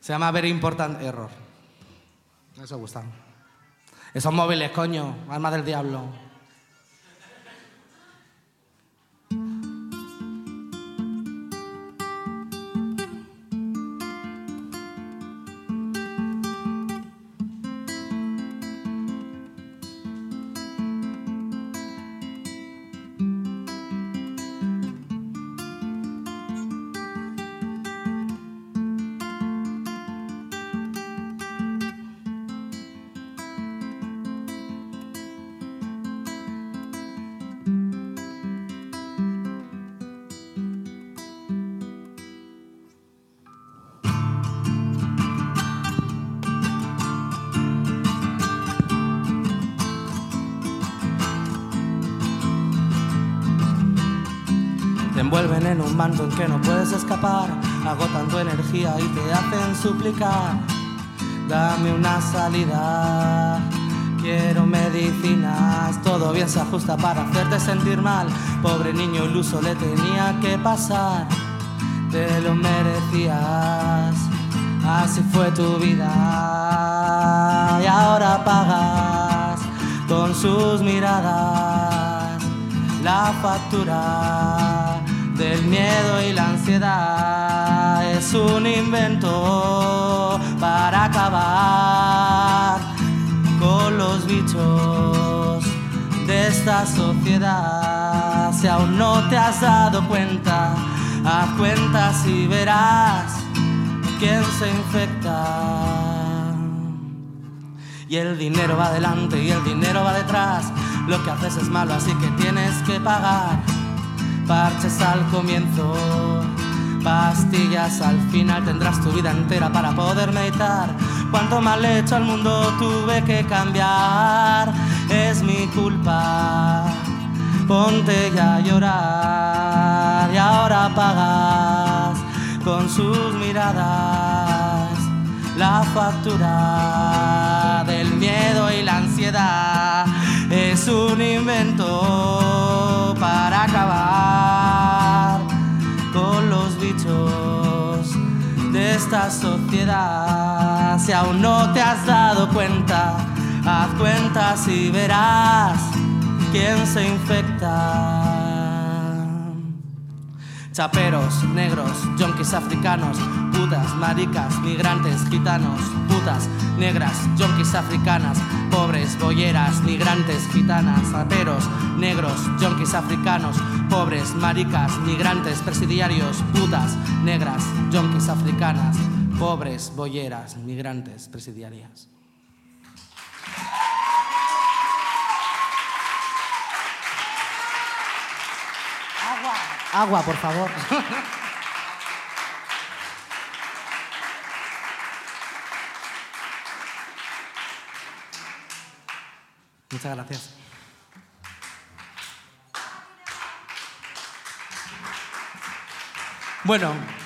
Se llama Very Important Error. Eso gusta. Esos móviles, coño, armas del diablo. Te envuelven en un manto en que no puedes escapar, agotan tu energía y te hacen suplicar. Dame una salida, quiero medicinas, todo bien se ajusta para hacerte sentir mal. Pobre niño iluso, le tenía que pasar, te lo merecías, así fue tu vida. Y ahora pagas con sus miradas la factura del miedo y la ansiedad. Es un invento para acabar con los bichos de esta sociedad. Si aún no te has dado cuenta, haz cuentas y verás quién se infecta. Y el dinero va delante y el dinero va detrás. Lo que haces es malo, así que tienes que pagar. Parches al comienzo, pastillas al final. Tendrás tu vida entera para poder meditar. Cuanto mal le he hecho al mundo, tuve que cambiar. Es mi culpa, ponte ya a llorar. Y ahora pagas con sus miradas la factura del miedo y la ansiedad. Es un invento para acabar con los bichos de esta sociedad. Si aún no te has dado cuenta, haz cuentas y verás quién se infecta. Chaperos, negros, yonkis africanos, putas, maricas, migrantes, gitanos, putas, negras, yonkis africanas, pobres, bolleras, migrantes, gitanas, raperos, negros, yonkis africanos, pobres, maricas, migrantes, presidiarios, putas, negras, yonkis africanas, pobres, bolleras, migrantes, presidiarias. Agua, por favor. Muchas gracias. Bueno.